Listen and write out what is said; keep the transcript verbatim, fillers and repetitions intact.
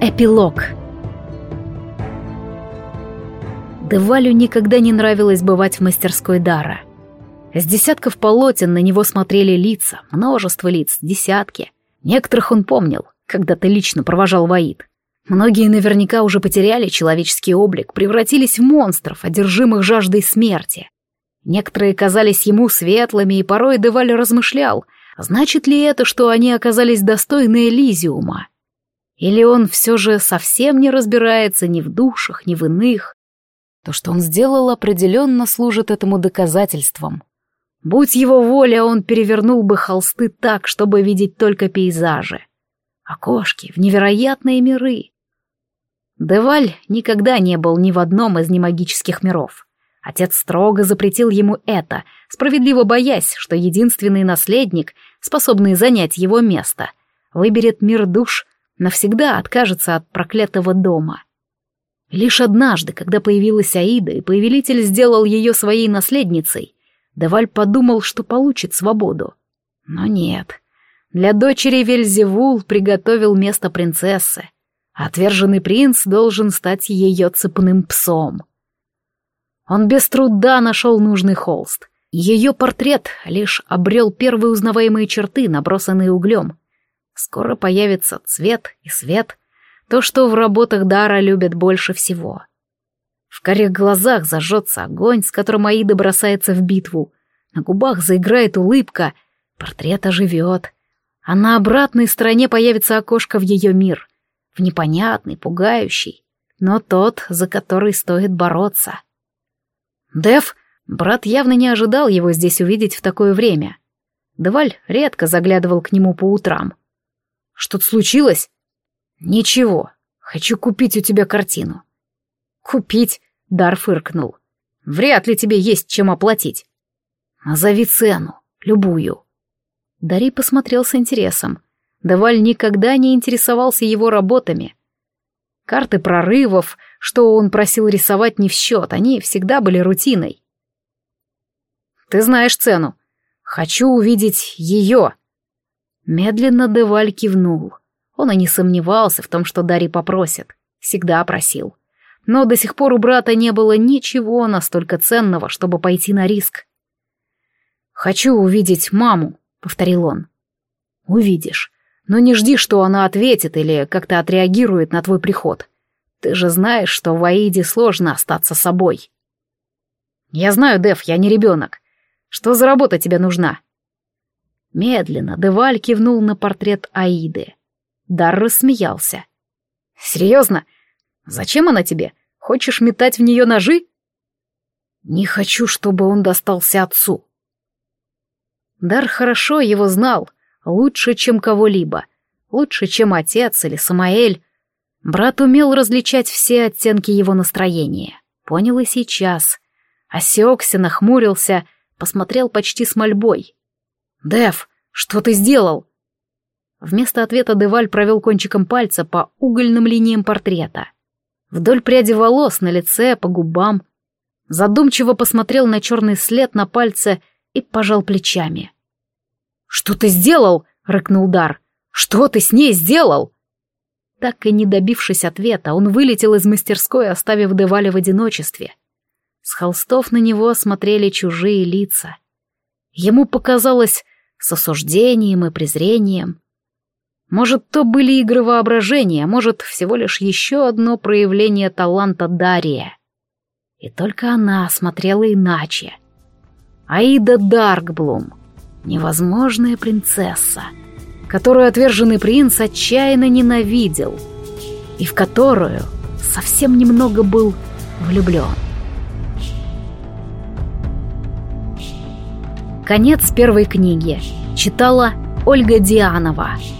Эпилог. Девалю никогда не нравилось бывать в мастерской Дара. С десятков полотен на него смотрели лица, множество лиц, десятки. Некоторых он помнил, когда-то лично провожал в Аид. Многие наверняка уже потеряли человеческий облик, превратились в монстров, одержимых жаждой смерти. Некоторые казались ему светлыми, и порой Деваль размышлял, значит ли это, что они оказались достойны Элизиума? Или он все же совсем не разбирается ни в душах, ни в иных? То, что он сделал, определенно служит этому доказательством. Будь его воля, он перевернул бы холсты так, чтобы видеть только пейзажи. Окошки в невероятные миры. Деваль никогда не был ни в одном из немагических миров. Отец строго запретил ему это, справедливо боясь, что единственный наследник, способный занять его место, выберет мир душ, навсегда откажется от проклятого дома. Лишь однажды, когда появилась Аида, и повелитель сделал ее своей наследницей, Деваль подумал, что получит свободу. Но нет. Для дочери Вельзевул приготовил место принцессы, а отверженный принц должен стать ее цепным псом. Он без труда нашел нужный холст. Ее портрет лишь обрел первые узнаваемые черты, набросанные углем. Скоро появится цвет и свет, то, что в работах Дара любят больше всего. В карих глазах зажжется огонь, с которым Аида бросается в битву. На губах заиграет улыбка, портрет оживет. А на обратной стороне появится окошко в ее мир. В непонятный, пугающий, но тот, за который стоит бороться. Дев, брат явно не ожидал его здесь увидеть в такое время. Деваль редко заглядывал к нему по утрам. «Что-то случилось?» «Ничего. Хочу купить у тебя картину». «Купить?» — Дар фыркнул. «Вряд ли тебе есть чем оплатить». «Назови цену. Любую». Дарий посмотрел с интересом. Деваль никогда не интересовался его работами. Карты прорывов, что он просил рисовать, не в счет, они всегда были рутиной. «Ты знаешь цену. Хочу увидеть ее». Медленно Деваль кивнул. Он и не сомневался в том, что Дарий попросит. Всегда просил. Но до сих пор у брата не было ничего настолько ценного, чтобы пойти на риск. «Хочу увидеть маму», — повторил он. «Увидишь. Но не жди, что она ответит или как-то отреагирует на твой приход. Ты же знаешь, что в Аиде сложно остаться собой». «Я знаю, Дев, я не ребенок. Что за работа тебе нужна?» Медленно Деваль кивнул на портрет Аиды. Дар рассмеялся. «Серьезно? Зачем она тебе? Хочешь метать в нее ножи?» «Не хочу, чтобы он достался отцу». Дар хорошо его знал, лучше, чем кого-либо, лучше, чем отец или Самаэль. Брат умел различать все оттенки его настроения. Понял и сейчас. Осекся, нахмурился, посмотрел почти с мольбой. «Дев, что ты сделал?» Вместо ответа Деваль провел кончиком пальца по угольным линиям портрета. Вдоль пряди волос, на лице, по губам. Задумчиво посмотрел на черный след на пальце и пожал плечами. «Что ты сделал?» — рыкнул Дар. «Что ты с ней сделал?» Так и не добившись ответа, он вылетел из мастерской, оставив Деваля в одиночестве. С холстов на него смотрели чужие лица. Ему показалось с осуждением и презрением. Может, то были игры воображения, а может, всего лишь еще одно проявление таланта Дария. И только она смотрела иначе. Аида Даркблум, невозможная принцесса, которую отверженный принц отчаянно ненавидел, и в которую совсем немного был влюблен. Конец первой книги. Читала Ольга Дианова.